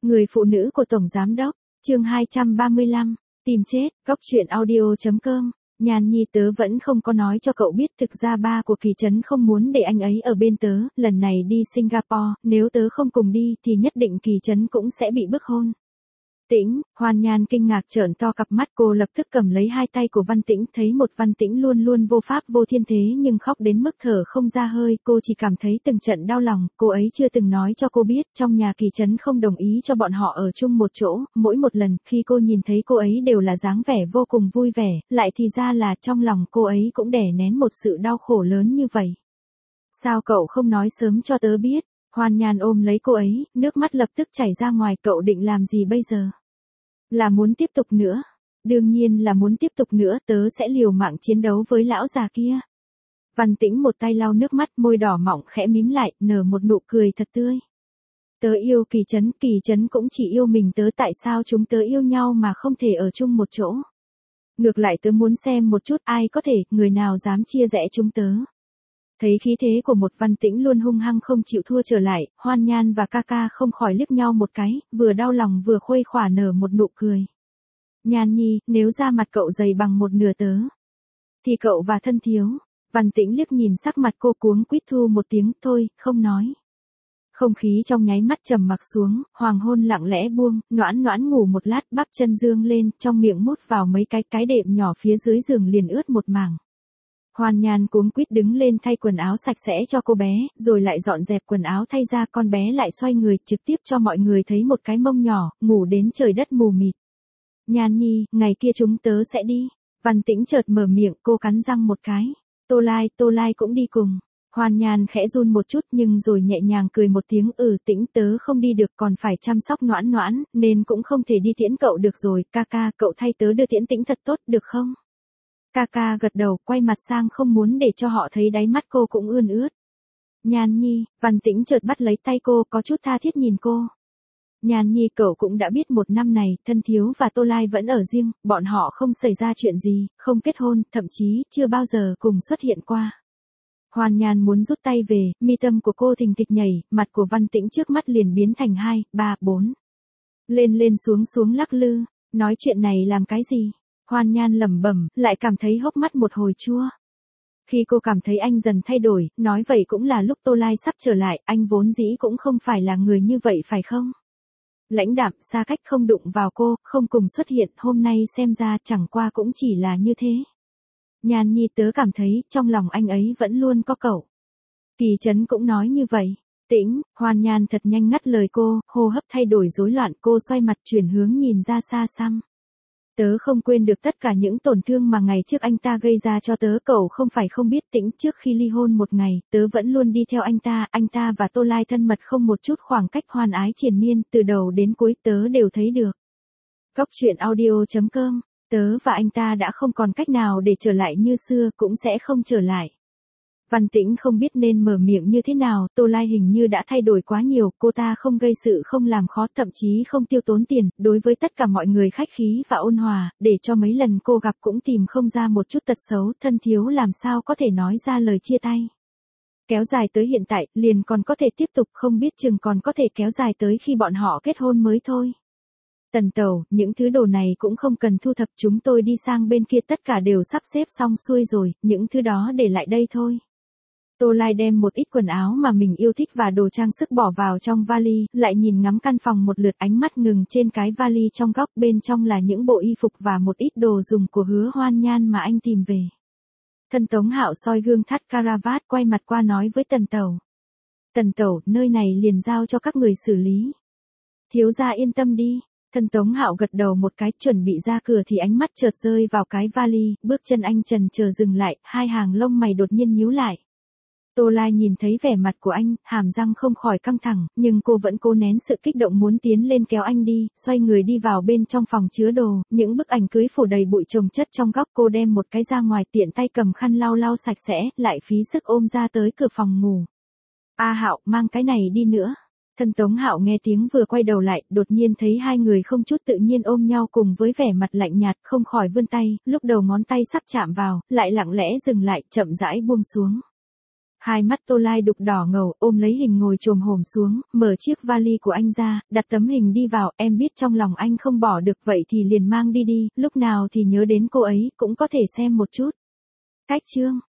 Người phụ nữ của Tổng Giám Đốc, chương 235, tìm chết, góc truyện audio.com. Nhan Nhi tớ vẫn không có nói cho cậu biết thực ra ba của Kỳ Trấn không muốn để anh ấy ở bên tớ, lần này đi Singapore, nếu tớ không cùng đi thì nhất định Kỳ Trấn cũng sẽ bị bức hôn. Tĩnh, Hoan Nhan kinh ngạc trợn to cặp mắt, cô lập tức cầm lấy hai tay của Văn Tĩnh, thấy một Văn Tĩnh luôn luôn vô pháp vô thiên thế nhưng khóc đến mức thở không ra hơi, cô chỉ cảm thấy từng trận đau lòng, cô ấy chưa từng nói cho cô biết, trong nhà Kỳ Trấn không đồng ý cho bọn họ ở chung một chỗ, mỗi một lần khi cô nhìn thấy cô ấy đều là dáng vẻ vô cùng vui vẻ, lại thì ra là trong lòng cô ấy cũng đè nén một sự đau khổ lớn như vậy. Sao cậu không nói sớm cho tớ biết? Hoan Nhan ôm lấy cô ấy, nước mắt lập tức chảy ra ngoài, cậu định làm gì bây giờ? Là muốn tiếp tục nữa? Đương nhiên là muốn tiếp tục nữa, tớ sẽ liều mạng chiến đấu với lão già kia. Văn Tĩnh một tay lau nước mắt, môi đỏ mọng khẽ mím lại, nở một nụ cười thật tươi. Tớ yêu Kỳ Trấn cũng chỉ yêu mình tớ, tại sao chúng tớ yêu nhau mà không thể ở chung một chỗ? Ngược lại tớ muốn xem một chút ai có thể, người nào dám chia rẽ chúng tớ. Thấy khí thế của một Văn Tĩnh luôn hung hăng không chịu thua trở lại, Hoan Nhan và Ca không khỏi liếc nhau một cái, vừa đau lòng vừa khuây khỏa nở một nụ cười. Nhan Nhi, nếu da mặt cậu dày bằng một nửa tớ, thì cậu và Thân Thiếu. Văn Tĩnh liếc nhìn sắc mặt cô cuống quýt thu một tiếng, thôi, không nói. Không khí trong nháy mắt trầm mặc xuống, hoàng hôn lặng lẽ buông, Noãn ngủ một lát, bắp chân dương lên, trong miệng mút vào mấy cái đệm nhỏ phía dưới giường liền ướt một mảng. Hoan Nhan cuống quýt đứng lên thay quần áo sạch sẽ cho cô bé, rồi lại dọn dẹp quần áo thay ra, con bé lại xoay người trực tiếp cho mọi người thấy một cái mông nhỏ, ngủ đến trời đất mù mịt. Nhan Nhi, ngày kia chúng tớ sẽ đi. Văn Tĩnh chợt mở miệng, cô cắn răng một cái. Tô Lai cũng đi cùng. Hoan Nhan khẽ run một chút nhưng rồi nhẹ nhàng cười một tiếng, Tĩnh tớ không đi được, còn phải chăm sóc Noãn, nên cũng không thể đi tiễn cậu được rồi, Ca, cậu thay tớ đưa tiễn Tĩnh thật tốt, được không? Ca gật đầu, quay mặt sang không muốn để cho họ thấy đáy mắt cô cũng ươn ướt. Nhan Nhi, Văn Tĩnh chợt bắt lấy tay cô, có chút tha thiết nhìn cô. Nhan Nhi, cậu cũng đã biết một năm này, Thân Thiếu và Tô Lai vẫn ở riêng, bọn họ không xảy ra chuyện gì, không kết hôn, thậm chí chưa bao giờ cùng xuất hiện qua. Hoan Nhan muốn rút tay về, mi tâm của cô thình thịch nhảy, mặt của Văn Tĩnh trước mắt liền biến thành 2, 3, 4. Lên xuống lắc lư, nói chuyện này làm cái gì? Hoan Nhan lẩm bẩm, lại cảm thấy hốc mắt một hồi chua. Khi cô cảm thấy anh dần thay đổi, nói vậy cũng là lúc Tô Lai sắp trở lại, anh vốn dĩ cũng không phải là người như vậy phải không? Lãnh đạm, xa cách, không đụng vào cô, không cùng xuất hiện, hôm nay xem ra chẳng qua cũng chỉ là như thế. Nhan Nhi, tớ cảm thấy trong lòng anh ấy vẫn luôn có cậu. Kỳ Trấn cũng nói như vậy. Tĩnh, Hoan Nhan thật nhanh ngắt lời cô, hô hấp thay đổi rối loạn, cô xoay mặt chuyển hướng nhìn ra xa xăm. Tớ không quên được tất cả những tổn thương mà ngày trước anh ta gây ra cho tớ, cậu không phải không biết. Tĩnh, trước khi ly hôn một ngày, tớ vẫn luôn đi theo anh ta và Tô Lai thân mật không một chút khoảng cách, hoan ái triền miên, từ đầu đến cuối tớ đều thấy được. Góc truyện audio.com, tớ và anh ta đã không còn cách nào để trở lại như xưa, cũng sẽ không trở lại. Văn Tĩnh không biết nên mở miệng như thế nào, Tô Lai hình như đã thay đổi quá nhiều, cô ta không gây sự không làm khó, thậm chí không tiêu tốn tiền, đối với tất cả mọi người khách khí và ôn hòa, để cho mấy lần cô gặp cũng tìm không ra một chút tật xấu, Thân Thiếu làm sao có thể nói ra lời chia tay. Kéo dài tới hiện tại, liền còn có thể tiếp tục, không biết chừng còn có thể kéo dài tới khi bọn họ kết hôn mới thôi. Tần Tẩu, những thứ đồ này cũng không cần thu thập, chúng tôi đi sang bên kia tất cả đều sắp xếp xong xuôi rồi, những thứ đó để lại đây thôi. Tô Lai đem một ít quần áo mà mình yêu thích và đồ trang sức bỏ vào trong vali, lại nhìn ngắm căn phòng một lượt, ánh mắt ngừng trên cái vali trong góc, bên trong là những bộ y phục và một ít đồ dùng của Hứa Hoan Nhan mà anh tìm về. Thân Tống Hạo soi gương thắt caravat, quay mặt qua nói với Tần Tẩu. Tần Tẩu, nơi này liền giao cho các người xử lý. Thiếu gia yên tâm đi. Thân Tống Hạo gật đầu một cái, chuẩn bị ra cửa thì ánh mắt chợt rơi vào cái vali, bước chân anh chần chờ dừng lại, hai hàng lông mày đột nhiên nhíu lại. Tô Lai nhìn thấy vẻ mặt của anh, hàm răng không khỏi căng thẳng, nhưng cô vẫn cố nén sự kích động muốn tiến lên kéo anh đi, xoay người đi vào bên trong phòng chứa đồ, những bức ảnh cưới phủ đầy bụi chồng chất trong góc, cô đem một cái ra ngoài, tiện tay cầm khăn lau sạch sẽ, lại phí sức ôm ra tới cửa phòng ngủ. A Hạo, mang cái này đi nữa. Thân Tống Hạo nghe tiếng vừa quay đầu lại, đột nhiên thấy hai người không chút tự nhiên ôm nhau cùng với vẻ mặt lạnh nhạt, không khỏi vươn tay, lúc đầu ngón tay sắp chạm vào, lại lặng lẽ dừng lại, chậm rãi buông xuống. Hai mắt Tô Lai đục đỏ ngầu, ôm lấy hình ngồi chồm hổm xuống, mở chiếc vali của anh ra, đặt tấm hình đi vào, em biết trong lòng anh không bỏ được vậy thì liền mang đi đi, lúc nào thì nhớ đến cô ấy, cũng có thể xem một chút. Cách chương